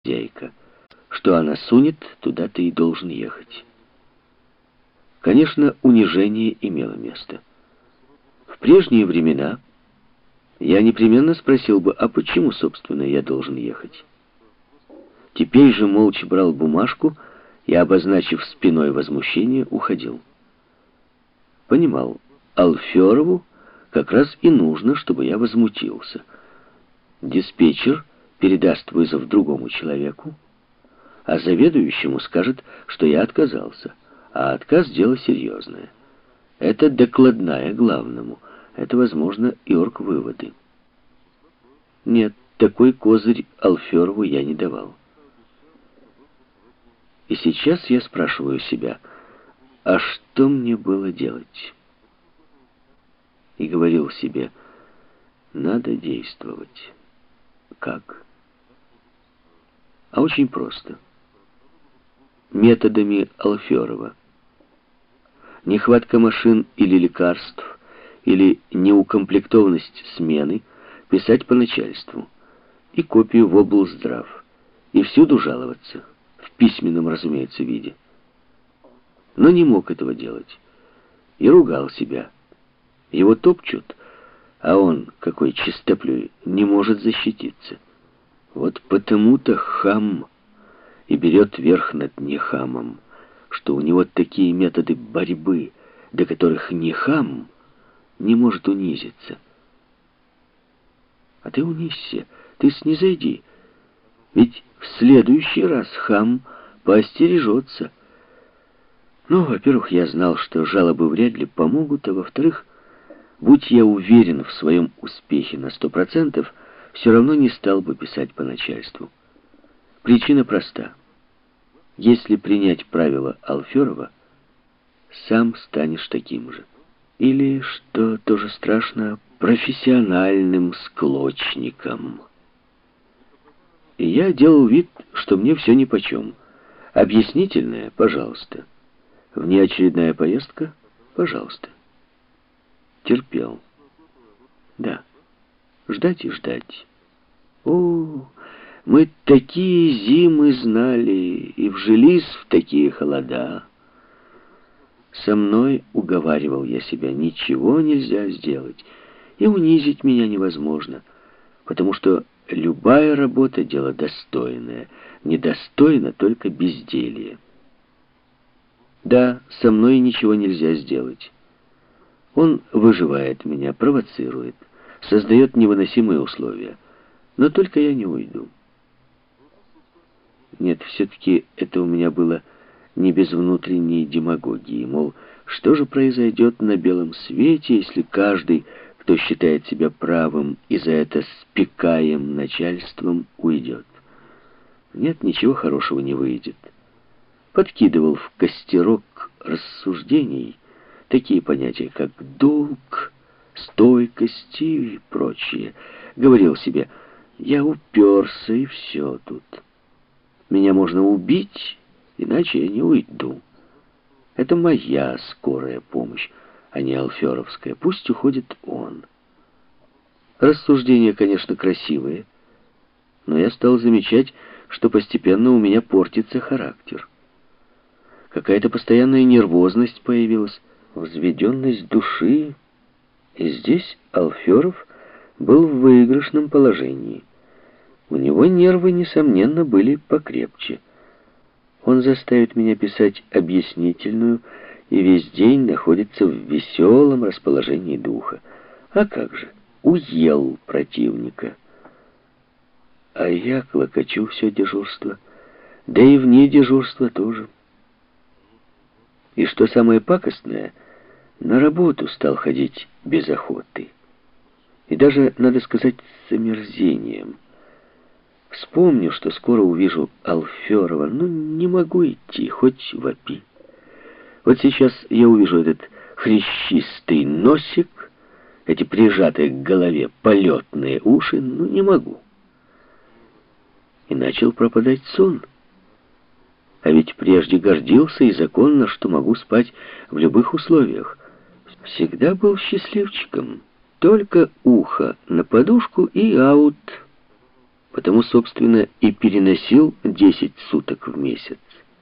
хозяйка. Что она сунет, туда ты и должен ехать. Конечно, унижение имело место. В прежние времена я непременно спросил бы, а почему, собственно, я должен ехать? Теперь же молча брал бумажку и, обозначив спиной возмущение, уходил. Понимал, Алферову как раз и нужно, чтобы я возмутился. Диспетчер передаст вызов другому человеку, а заведующему скажет, что я отказался, а отказ — дело серьезное. Это докладная главному, это, возможно, и оргвыводы. Нет, такой козырь Алферову я не давал. И сейчас я спрашиваю себя, а что мне было делать? И говорил себе, надо действовать. Как? А очень просто. Методами Алферова. Нехватка машин или лекарств, или неукомплектованность смены писать по начальству. И копию в облздрав. И всюду жаловаться. В письменном, разумеется, виде. Но не мог этого делать. И ругал себя. Его топчут, а он, какой чистоплюй, не может защититься. Вот потому-то хам и берет верх над нехамом, что у него такие методы борьбы, до которых нехам не может унизиться. А ты унизься, ты снизойди. Ведь в следующий раз хам поостережется. Ну, во-первых, я знал, что жалобы вряд ли помогут, а во-вторых, будь я уверен в своем успехе на 100%, все равно не стал бы писать по начальству. Причина проста. Если принять правила Алферова, сам станешь таким же. Или, что тоже страшно, профессиональным склочником. И я делал вид, что мне все нипочем. Объяснительное — пожалуйста. Внеочередная поездка — пожалуйста. Терпел. Да. Ждать и ждать. О, мы такие зимы знали и вжились в такие холода. Со мной, уговаривал я себя, ничего нельзя сделать, и унизить меня невозможно, потому что любая работа — дело достойное, недостойно только безделье. Да, со мной ничего нельзя сделать. Он выживает меня, провоцирует, создает невыносимые условия. Но только я не уйду. Нет, все-таки это у меня было не без внутренней демагогии. Мол, что же произойдет на белом свете, если каждый, кто считает себя правым и за это спекаем начальством, уйдет? Нет, ничего хорошего не выйдет. Подкидывал в костерок рассуждений такие понятия, как долг, стойкость и прочее. Говорил себе, я уперся, и все тут. Меня можно убить, иначе я не уйду. Это моя скорая помощь, а не алферовская. Пусть уходит он. Рассуждения, конечно, красивые, но я стал замечать, что постепенно у меня портится характер. Какая-то постоянная нервозность появилась, взведенность души. И здесь Алферов был в выигрышном положении. У него нервы, несомненно, были покрепче. Он заставит меня писать объяснительную и весь день находится в веселом расположении духа. А как же, уел противника. А я клокочу все дежурство, да и вне дежурства тоже. И что самое пакостное, на работу стал ходить без охоты. И даже, надо сказать, с омерзением. Вспомню, что скоро увижу Алферова, но не могу идти, хоть вопи. Вот сейчас я увижу этот хрящистый носик, эти прижатые к голове полетные уши, ну не могу. И начал пропадать сон. А ведь прежде гордился и законно, что могу спать в любых условиях. Всегда был счастливчиком. Только ухо на подушку и аут. Потому, собственно, и переносил 10 суток в месяц.